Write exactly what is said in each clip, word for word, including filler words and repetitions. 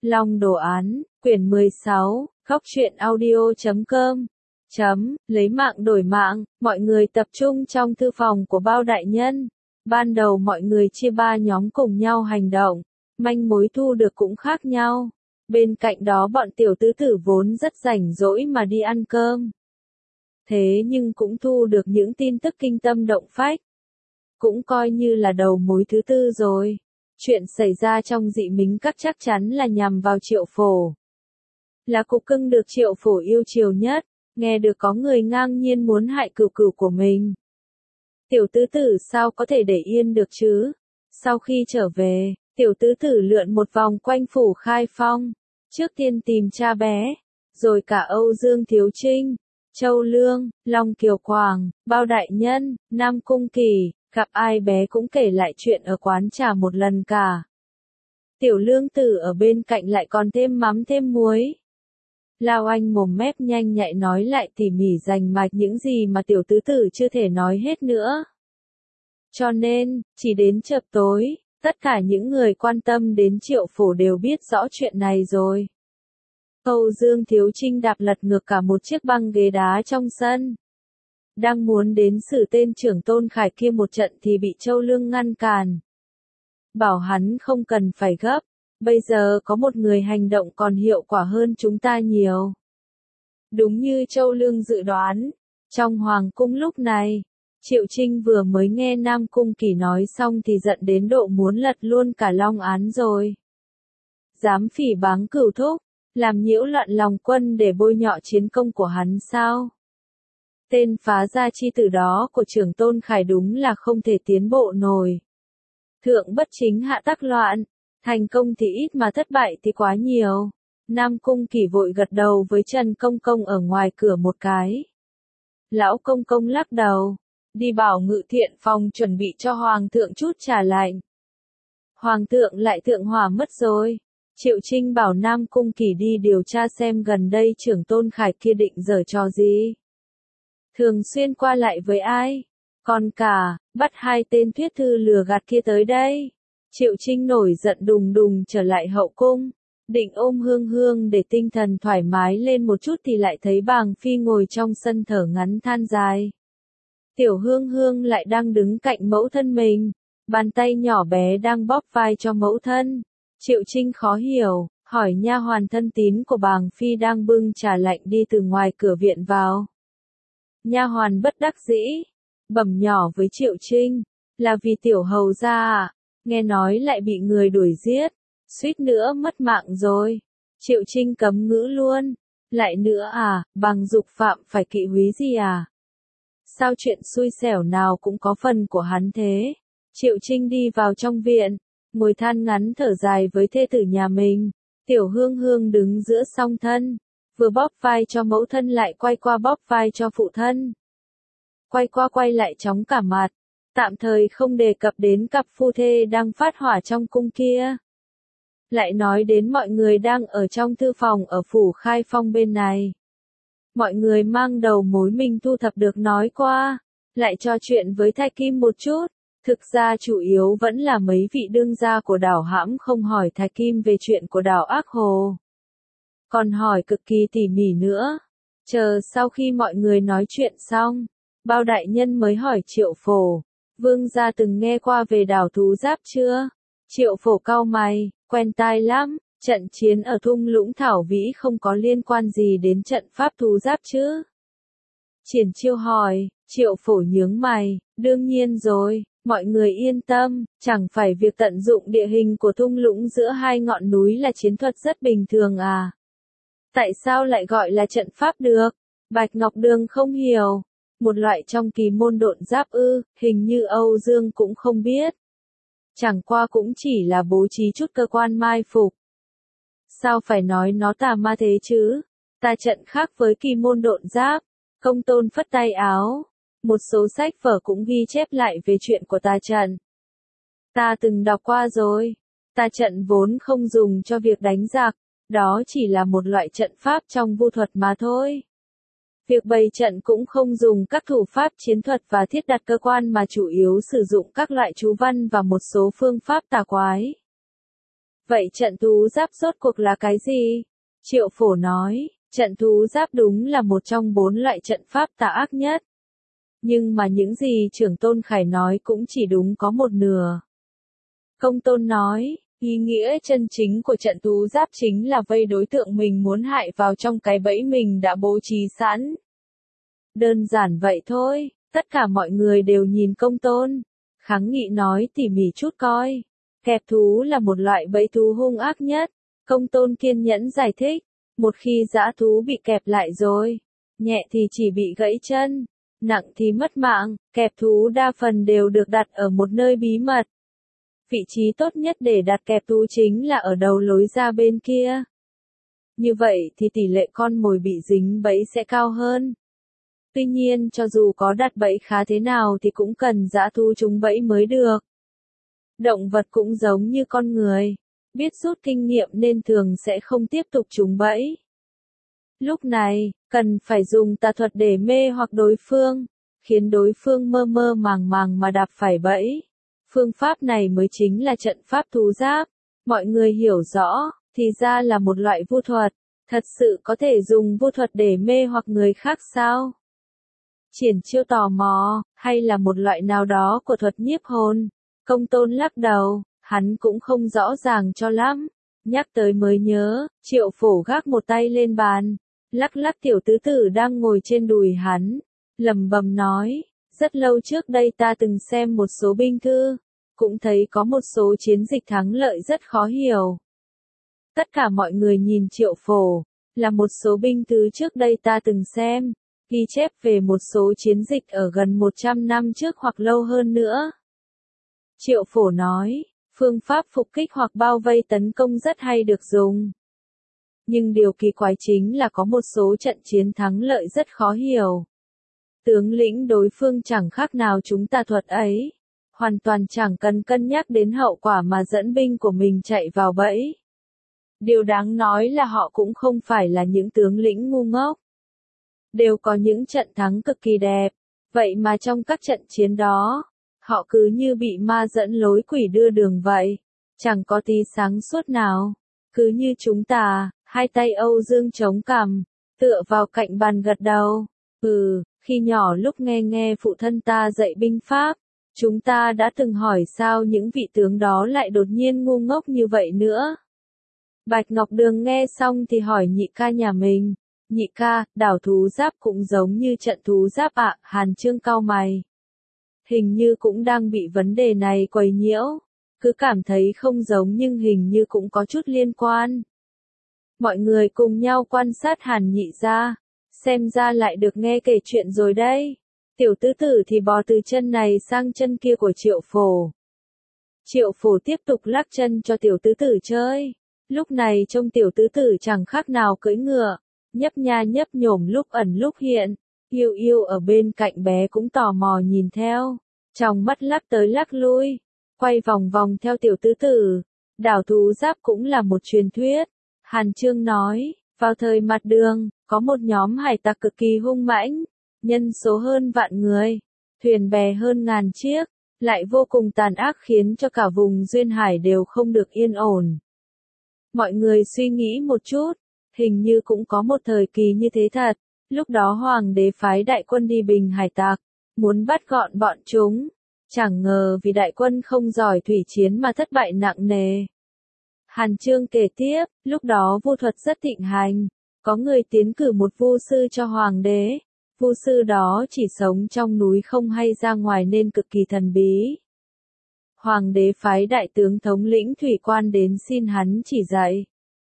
Long đồ án, quyển mười sáu, góc truyện audio chấm com. Chấm, lấy mạng đổi mạng, mọi người tập trung trong thư phòng của Bao đại nhân. Ban đầu mọi người chia ba nhóm cùng nhau hành động, manh mối thu được cũng khác nhau. Bên cạnh đó bọn tiểu tứ tử vốn rất rảnh rỗi mà đi ăn cơm. Thế nhưng cũng thu được những tin tức kinh tâm động phách. Cũng coi như là đầu mối thứ tư rồi. Chuyện xảy ra trong dị mính các chắc chắn là nhằm vào Triệu Phổ. Là cục cưng được Triệu Phổ yêu chiều nhất, nghe được có người ngang nhiên muốn hại cừu cừu của mình. Tiểu tứ tử sao có thể để yên được chứ? Sau khi trở về, tiểu tứ tử lượn một vòng quanh phủ Khai Phong. Trước tiên tìm cha bé, rồi cả Âu Dương Thiếu Trinh, Châu Lương, Long Kiều Quảng, Bao đại nhân, Nam Cung Kỳ, gặp ai bé cũng kể lại chuyện ở quán trà một lần cả. Tiểu Lương Tử ở bên cạnh lại còn thêm mắm thêm muối. Lao Anh mồm mép nhanh nhạy nói lại tỉ mỉ rành mạch những gì mà tiểu tứ tử chưa thể nói hết nữa. Cho nên, chỉ đến chập tối, tất cả những người quan tâm đến Triệu Phổ đều biết rõ chuyện này rồi. Âu Dương Thiếu Trinh đạp lật ngược cả một chiếc băng ghế đá trong sân. Đang muốn đến xử tên trưởng Tôn Khải kia một trận thì bị Châu Lương ngăn cản. Bảo hắn không cần phải gấp, bây giờ có một người hành động còn hiệu quả hơn chúng ta nhiều. Đúng như Châu Lương dự đoán, trong Hoàng cung lúc này, Triệu Trinh vừa mới nghe Nam Cung Kỳ nói xong thì giận đến độ muốn lật luôn cả Long án rồi. Dám phỉ báng Cửu thúc, làm nhiễu loạn lòng quân để bôi nhọ chiến công của hắn sao? Tên phá gia chi tử đó của trưởng Tôn Khải đúng là không thể tiến bộ nổi. Thượng bất chính hạ tắc loạn, thành công thì ít mà thất bại thì quá nhiều. Nam Cung Kỳ vội gật đầu với Trần Công Công ở ngoài cửa một cái. Lão Công Công lắc đầu, đi bảo Ngự Thiện phòng chuẩn bị cho Hoàng thượng chút trà lạnh. Hoàng thượng lại thượng hỏa mất rồi. Triệu Trinh bảo Nam Cung Kỳ đi điều tra xem gần đây trưởng Tôn Khải kia định giở trò gì. Thường xuyên qua lại với ai? Còn cả, bắt hai tên thuyết thư lừa gạt kia tới đây. Triệu Trinh nổi giận đùng đùng trở lại hậu cung. Định ôm Hương Hương để tinh thần thoải mái lên một chút thì lại thấy Bàng Phi ngồi trong sân thở ngắn than dài. Tiểu Hương Hương lại đang đứng cạnh mẫu thân mình. Bàn tay nhỏ bé đang bóp vai cho mẫu thân. Triệu Trinh khó hiểu, hỏi nha hoàn thân tín của Bàng Phi đang bưng trà lạnh đi từ ngoài cửa viện vào. Nha hoàn bất đắc dĩ, bẩm nhỏ với Triệu Trinh, là vì tiểu hầu gia à, nghe nói lại bị người đuổi giết, suýt nữa mất mạng rồi. Triệu Trinh cấm ngữ luôn, lại nữa à, Bàng Dục phạm phải kỵ húy gì à? Sao chuyện xui xẻo nào cũng có phần của hắn thế? Triệu Trinh đi vào trong viện, ngồi than ngắn thở dài với thê tử nhà mình. Tiểu Hương Hương đứng giữa song thân, vừa bóp vai cho mẫu thân lại quay qua bóp vai cho phụ thân. Quay qua quay lại chóng cả mặt, tạm thời không đề cập đến cặp phu thê đang phát hỏa trong cung kia. Lại nói đến mọi người đang ở trong thư phòng ở phủ Khai Phong bên này. Mọi người mang đầu mối mình thu thập được nói qua, lại trò chuyện với Thái Kim một chút. Thực ra chủ yếu vẫn là mấy vị đương gia của đảo hãm không hỏi Thái Kim về chuyện của đảo Ác Hồ. Còn hỏi cực kỳ tỉ mỉ nữa. Chờ sau khi mọi người nói chuyện xong, Bao đại nhân mới hỏi Triệu Phổ, vương gia từng nghe qua về đảo Thú Giáp chưa? Triệu Phổ cau mày, quen tai lắm, trận chiến ở thung lũng Thảo Vĩ không có liên quan gì đến trận pháp Thú Giáp chứ? Triển Chiêu hỏi, Triệu Phổ nhướng mày, đương nhiên rồi. Mọi người yên tâm, chẳng phải việc tận dụng địa hình của thung lũng giữa hai ngọn núi là chiến thuật rất bình thường à? Tại sao lại gọi là trận pháp được? Bạch Ngọc Đường không hiểu. Một loại trong kỳ môn độn giáp ư, hình như Âu Dương cũng không biết. Chẳng qua cũng chỉ là bố trí chút cơ quan mai phục. Sao phải nói nó tà ma thế chứ? Ta trận khác với kỳ môn độn giáp. Công Tôn phất tay áo. Một số sách vở cũng ghi chép lại về chuyện của tà trận. Ta từng đọc qua rồi. Tà trận vốn không dùng cho việc đánh giặc, đó chỉ là một loại trận pháp trong vu thuật mà thôi. Việc bày trận cũng không dùng các thủ pháp chiến thuật và thiết đặt cơ quan mà chủ yếu sử dụng các loại chú văn và một số phương pháp tà quái. Vậy trận thú giáp rốt cuộc là cái gì? Triệu Phổ nói, trận thú giáp đúng là một trong bốn loại trận pháp tà ác nhất. Nhưng mà những gì trưởng tôn Khải nói cũng chỉ đúng có một nửa. Công tôn nói, ý nghĩa chân chính của trận thú giáp chính là vây đối tượng mình muốn hại vào trong cái bẫy mình đã bố trí sẵn. Đơn giản vậy thôi, tất cả mọi người đều nhìn công tôn. Kháng Nghị nói tỉ mỉ chút coi. Kẹp thú là một loại bẫy thú hung ác nhất. Công tôn kiên nhẫn giải thích. Một khi dã thú bị kẹp lại rồi, nhẹ thì chỉ bị gãy chân, nặng thì mất mạng. Kẹp thú đa phần đều được đặt ở một nơi bí mật. Vị trí tốt nhất để đặt kẹp thú chính là ở đầu lối ra bên kia. Như vậy thì tỷ lệ con mồi bị dính bẫy sẽ cao hơn. Tuy nhiên cho dù có đặt bẫy khá thế nào thì cũng cần dã thú trúng bẫy mới được. Động vật cũng giống như con người, biết rút kinh nghiệm nên thường sẽ không tiếp tục trúng bẫy. Lúc này, cần phải dùng tà thuật để mê hoặc đối phương, khiến đối phương mơ mơ màng màng mà đạp phải bẫy. Phương pháp này mới chính là trận pháp thú giáp. Mọi người hiểu rõ, thì ra là một loại vu thuật. Thật sự có thể dùng vu thuật để mê hoặc người khác sao? Triển Chiêu tò mò, hay là một loại nào đó của thuật nhiếp hồn? Công tôn lắc đầu, hắn cũng không rõ ràng cho lắm. Nhắc tới mới nhớ, Triệu Phổ gác một tay lên bàn, lắc lắc tiểu tứ tử đang ngồi trên đùi hắn, lẩm bẩm nói, rất lâu trước đây ta từng xem một số binh thư, cũng thấy có một số chiến dịch thắng lợi rất khó hiểu. Tất cả mọi người nhìn Triệu Phổ, là một số binh thư trước đây ta từng xem, ghi chép về một số chiến dịch ở gần một trăm năm trước hoặc lâu hơn nữa. Triệu Phổ nói, phương pháp phục kích hoặc bao vây tấn công rất hay được dùng. Nhưng điều kỳ quái chính là có một số trận chiến thắng lợi rất khó hiểu. Tướng lĩnh đối phương chẳng khác nào chúng ta thuật ấy, hoàn toàn chẳng cần cân nhắc đến hậu quả mà dẫn binh của mình chạy vào bẫy. Điều đáng nói là họ cũng không phải là những tướng lĩnh ngu ngốc. Đều có những trận thắng cực kỳ đẹp, vậy mà trong các trận chiến đó, họ cứ như bị ma dẫn lối quỷ đưa đường vậy, chẳng có tí sáng suốt nào, cứ như chúng ta, hai tay Âu Dương chống cằm, tựa vào cạnh bàn gật đầu. Ừ, khi nhỏ lúc nghe nghe phụ thân ta dạy binh pháp, chúng ta đã từng hỏi sao những vị tướng đó lại đột nhiên ngu ngốc như vậy nữa. Bạch Ngọc Đường nghe xong thì hỏi nhị ca nhà mình, nhị ca, đảo thú giáp cũng giống như trận thú giáp ạ. Hàn Chương cau mày. Hình như cũng đang bị vấn đề này quấy nhiễu, cứ cảm thấy không giống nhưng hình như cũng có chút liên quan. Mọi người cùng nhau quan sát Hàn nhị gia, xem ra lại được nghe kể chuyện rồi đây. Tiểu tứ tử thì bò từ chân này sang chân kia của Triệu Phổ. Triệu Phổ tiếp tục lắc chân cho tiểu tứ tử chơi. Lúc này trông tiểu tứ tử chẳng khác nào cưỡi ngựa, nhấp nha nhấp nhổm lúc ẩn lúc hiện. Yêu Yêu ở bên cạnh bé cũng tò mò nhìn theo, trong mắt lắc tới lắc lui, quay vòng vòng theo tiểu tứ tử. Đảo thú giáp cũng là một truyền thuyết. Hàn Chương nói, vào thời Mặt Đường, có một nhóm hải tặc cực kỳ hung mãnh, nhân số hơn vạn người, thuyền bè hơn ngàn chiếc, lại vô cùng tàn ác khiến cho cả vùng duyên hải đều không được yên ổn. Mọi người suy nghĩ một chút, hình như cũng có một thời kỳ như thế thật. Lúc đó hoàng đế phái đại quân đi bình hải tặc, muốn bắt gọn bọn chúng. Chẳng ngờ vì đại quân không giỏi thủy chiến mà thất bại nặng nề. Hàn Chương kể tiếp, lúc đó vu thuật rất thịnh hành, có người tiến cử một vu sư cho hoàng đế. Vu sư đó chỉ sống trong núi không hay ra ngoài nên cực kỳ thần bí. Hoàng đế phái đại tướng thống lĩnh thủy quan đến xin hắn chỉ dạy.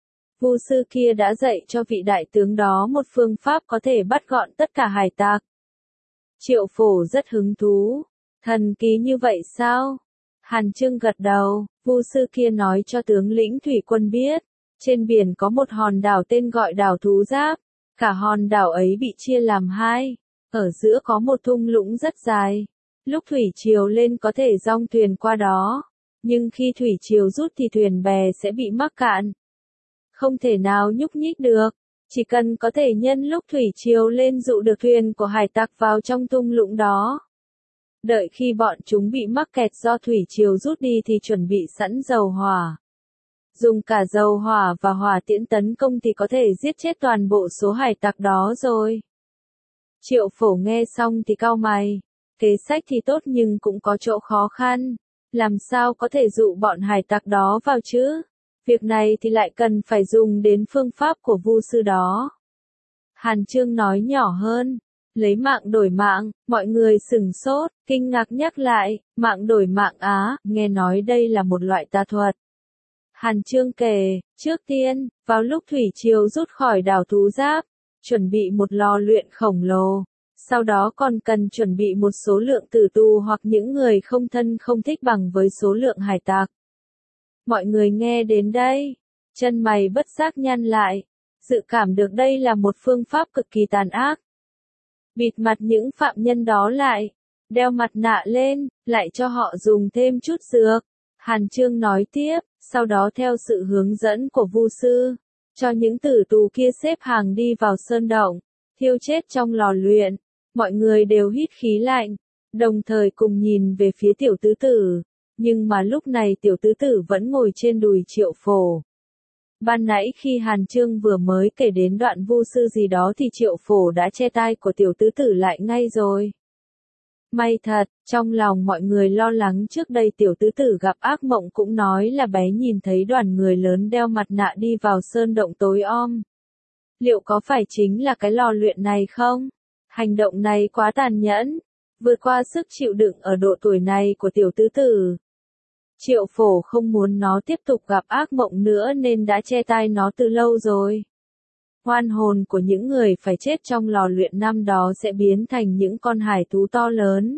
Vu sư kia đã dạy cho vị đại tướng đó một phương pháp có thể bắt gọn tất cả hải tặc. Triệu Phổ rất hứng thú. Thần kỳ như vậy sao? Hàn Chương gật đầu, vu sư kia nói cho tướng lĩnh thủy quân biết, trên biển có một hòn đảo tên gọi đảo thú giáp, cả hòn đảo ấy bị chia làm hai, ở giữa có một thung lũng rất dài. Lúc thủy triều lên có thể dong thuyền qua đó, nhưng khi thủy triều rút thì thuyền bè sẽ bị mắc cạn. Không thể nào nhúc nhích được, chỉ cần có thể nhân lúc thủy triều lên dụ được thuyền của hải tặc vào trong thung lũng đó. Đợi khi bọn chúng bị mắc kẹt do thủy triều rút đi thì chuẩn bị sẵn dầu hỏa. dùng cả dầu hỏa và hỏa tiễn tấn công thì có thể giết chết toàn bộ số hải tặc đó rồi. Triệu Phổ nghe xong thì cau mày, kế sách thì tốt nhưng cũng có chỗ khó khăn, làm sao có thể dụ bọn hải tặc đó vào chứ? Việc này thì lại cần phải dùng đến phương pháp của Vu sư đó. Hàn Chương nói nhỏ hơn, lấy mạng đổi mạng, mọi người sửng sốt, kinh ngạc nhắc lại, mạng đổi mạng á, nghe nói đây là một loại tà thuật. Hàn Chương kể, trước tiên, vào lúc thủy triều rút khỏi đảo Thú Giáp, chuẩn bị một lò luyện khổng lồ, sau đó còn cần chuẩn bị một số lượng tử tù hoặc những người không thân không thích bằng với số lượng hải tặc. Mọi người nghe đến đây, chân mày bất giác nhăn lại, dự cảm được đây là một phương pháp cực kỳ tàn ác. Bịt mặt những phạm nhân đó lại, đeo mặt nạ lên, lại cho họ dùng thêm chút dược. Hàn Chương nói tiếp, sau đó theo sự hướng dẫn của Vu sư, cho những tử tù kia xếp hàng đi vào sơn động, thiêu chết trong lò luyện. Mọi người đều hít khí lạnh, đồng thời cùng nhìn về phía tiểu tứ tử, nhưng mà lúc này tiểu tứ tử vẫn ngồi trên đùi Triệu Phổ. Ban nãy khi Hàn Chương vừa mới kể đến đoạn Vu sư gì đó thì Triệu Phổ đã che tai của tiểu tứ tử lại ngay rồi. May thật, trong lòng mọi người lo lắng trước đây tiểu tứ tử gặp ác mộng cũng nói là bé nhìn thấy đoàn người lớn đeo mặt nạ đi vào sơn động tối om. Liệu có phải chính là cái lò luyện này không? Hành động này quá tàn nhẫn, vượt qua sức chịu đựng ở độ tuổi này của tiểu tứ tử. Triệu Phổ không muốn nó tiếp tục gặp ác mộng nữa nên đã che tai nó từ lâu rồi. Oan hồn của những người phải chết trong lò luyện năm đó sẽ biến thành những con hải thú to lớn.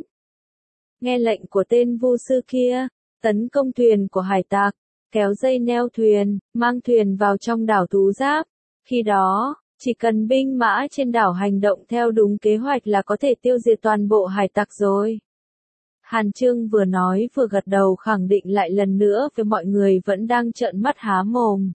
Nghe lệnh của tên Vu sư kia, tấn công thuyền của hải tặc, kéo dây neo thuyền, mang thuyền vào trong đảo Thú Giáp. Khi đó, chỉ cần binh mã trên đảo hành động theo đúng kế hoạch là có thể tiêu diệt toàn bộ hải tặc rồi. Hàn Chương vừa nói vừa gật đầu khẳng định lại lần nữa với mọi người vẫn đang trợn mắt há mồm.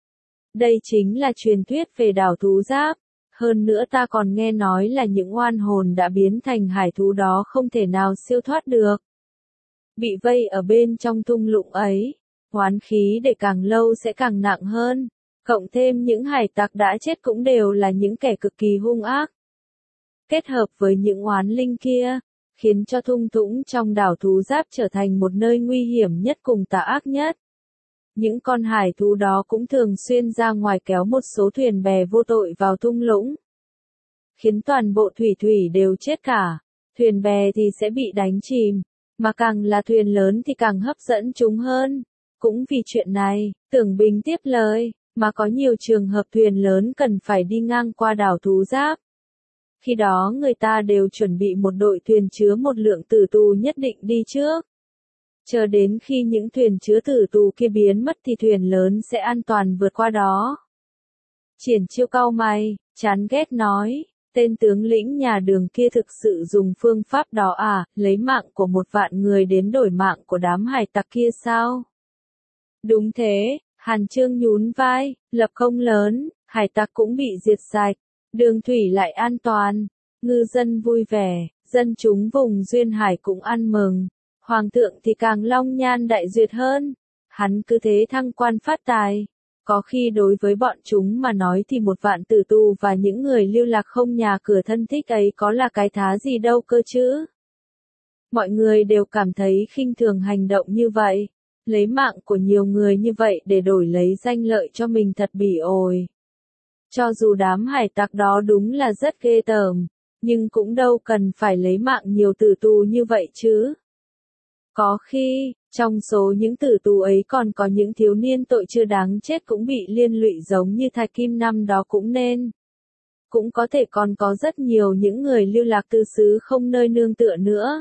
Đây chính là truyền thuyết về đảo Thú Giáp. Hơn nữa ta còn nghe nói là những oan hồn đã biến thành hải thú đó không thể nào siêu thoát được. Bị vây ở bên trong thung lũng ấy, oán khí để càng lâu sẽ càng nặng hơn. Cộng thêm những hải tặc đã chết cũng đều là những kẻ cực kỳ hung ác. Kết hợp với những oán linh kia, khiến cho thung lũng trong đảo Thú Giáp trở thành một nơi nguy hiểm nhất cùng tà ác nhất. Những con hải thú đó cũng thường xuyên ra ngoài kéo một số thuyền bè vô tội vào thung lũng, khiến toàn bộ thủy thủy đều chết cả. Thuyền bè thì sẽ bị đánh chìm, mà càng là thuyền lớn thì càng hấp dẫn chúng hơn. Cũng vì chuyện này, Tưởng Bình tiếp lời, mà có nhiều trường hợp thuyền lớn cần phải đi ngang qua đảo Thú Giáp. Khi đó người ta đều chuẩn bị một đội thuyền chứa một lượng tử tù nhất định đi trước. Chờ đến khi những thuyền chứa tử tù kia biến mất thì thuyền lớn sẽ an toàn vượt qua đó. Triển Chiêu cau mày, chán ghét nói, tên tướng lĩnh nhà Đường kia thực sự dùng phương pháp đó à, lấy mạng của một vạn người đến đổi mạng của đám hải tặc kia sao? Đúng thế, Hàn Chương nhún vai, lập công lớn, hải tặc cũng bị diệt sạch, đường thủy lại an toàn, ngư dân vui vẻ, dân chúng vùng duyên hải cũng ăn mừng. Hoàng thượng thì càng long nhan đại duyệt hơn, hắn cứ thế thăng quan phát tài. Có khi đối với bọn chúng mà nói thì một vạn tử tù và những người lưu lạc không nhà cửa thân thích ấy có là cái thá gì đâu cơ chứ. Mọi người đều cảm thấy khinh thường hành động như vậy, lấy mạng của nhiều người như vậy để đổi lấy danh lợi cho mình thật bỉ ổi. Cho dù đám hải tặc đó đúng là rất ghê tởm, nhưng cũng đâu cần phải lấy mạng nhiều tử tù như vậy chứ. Có khi, trong số những tử tù ấy còn có những thiếu niên tội chưa đáng chết cũng bị liên lụy giống như Thạch Kim năm đó cũng nên. Cũng có thể còn có rất nhiều những người lưu lạc tư xứ không nơi nương tựa nữa.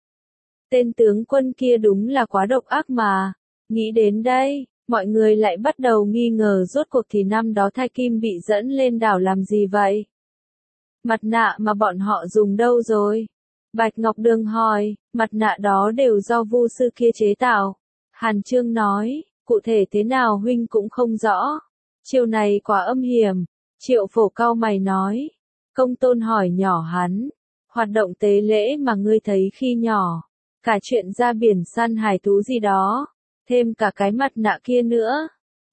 Tên tướng quân kia đúng là quá độc ác mà. Nghĩ đến đây, mọi người lại bắt đầu nghi ngờ rốt cuộc thì năm đó Thạch Kim bị dẫn lên đảo làm gì vậy? Mặt nạ mà bọn họ dùng đâu rồi? Bạch Ngọc Đường hỏi, mặt nạ đó đều do Vu sư kia chế tạo. Hàn Chương nói, cụ thể thế nào huynh cũng không rõ. Chiều này quá âm hiểm. Triệu Phổ cau mày nói. Công Tôn hỏi nhỏ hắn, hoạt động tế lễ mà ngươi thấy khi nhỏ, cả chuyện ra biển săn hải thú gì đó, thêm cả cái mặt nạ kia nữa.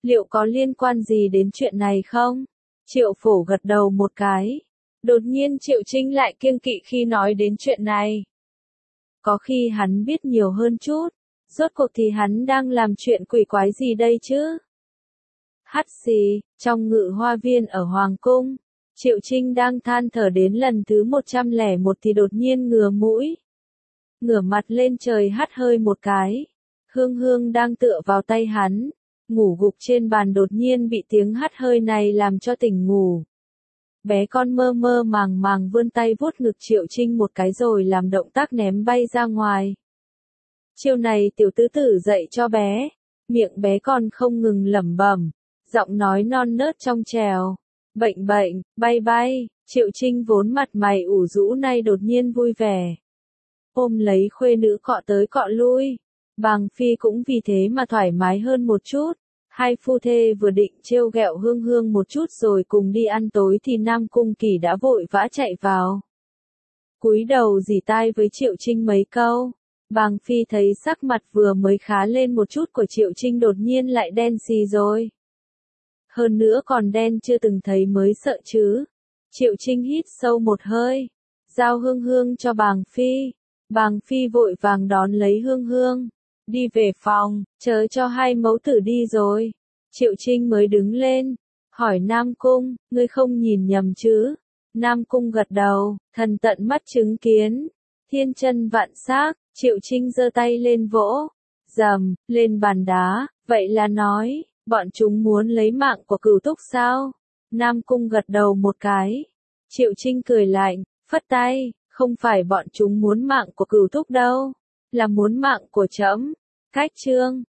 Liệu có liên quan gì đến chuyện này không? Triệu Phổ gật đầu một cái. Đột nhiên Triệu Trinh lại kiêng kỵ khi nói đến chuyện này. Có khi hắn biết nhiều hơn chút. Rốt cuộc thì hắn đang làm chuyện quỷ quái gì đây chứ? Hắt xì, trong ngự hoa viên ở Hoàng Cung. Triệu Trinh đang than thở đến lần thứ một trăm lẻ một thì đột nhiên ngửa mũi. Ngửa mặt lên trời hắt hơi một cái. Hương Hương đang tựa vào tay hắn. Ngủ gục trên bàn đột nhiên bị tiếng hắt hơi này làm cho tỉnh ngủ. Bé con mơ mơ màng màng vươn tay vuốt ngực Triệu Trinh một cái rồi làm động tác ném bay ra ngoài. Chiêu này tiểu tứ tử dạy cho bé. Miệng bé con không ngừng lẩm bẩm. Giọng nói non nớt trong trèo. Bệnh bệnh, bay bay. Triệu Trinh vốn mặt mày ủ rũ nay đột nhiên vui vẻ. Ôm lấy khuê nữ cọ tới cọ lui. Bàng Phi cũng vì thế mà thoải mái hơn một chút. Hai phu thê vừa định trêu ghẹo Hương Hương một chút rồi cùng đi ăn tối thì Nam Cung Kỳ đã vội vã chạy vào. Cúi đầu rỉ tai với Triệu Trinh mấy câu. Bàng Phi thấy sắc mặt vừa mới khá lên một chút của Triệu Trinh đột nhiên lại đen xì rồi. Hơn nữa còn đen chưa từng thấy mới sợ chứ. Triệu Trinh hít sâu một hơi. Giao Hương Hương cho Bàng Phi. Bàng Phi vội vàng đón lấy Hương Hương. Đi về phòng, chớ cho hai mẫu tử đi rồi. Triệu Trinh mới đứng lên. Hỏi Nam Cung, ngươi không nhìn nhầm chứ? Nam Cung gật đầu, thần tận mắt chứng kiến. Thiên chân vạn xác, Triệu Trinh giơ tay lên vỗ. Dầm, lên bàn đá, vậy là nói, bọn chúng muốn lấy mạng của Cửu Túc sao? Nam Cung gật đầu một cái. Triệu Trinh cười lạnh, phất tay, không phải bọn chúng muốn mạng của Cửu Túc đâu, là muốn mạng của trẫm. Cách chương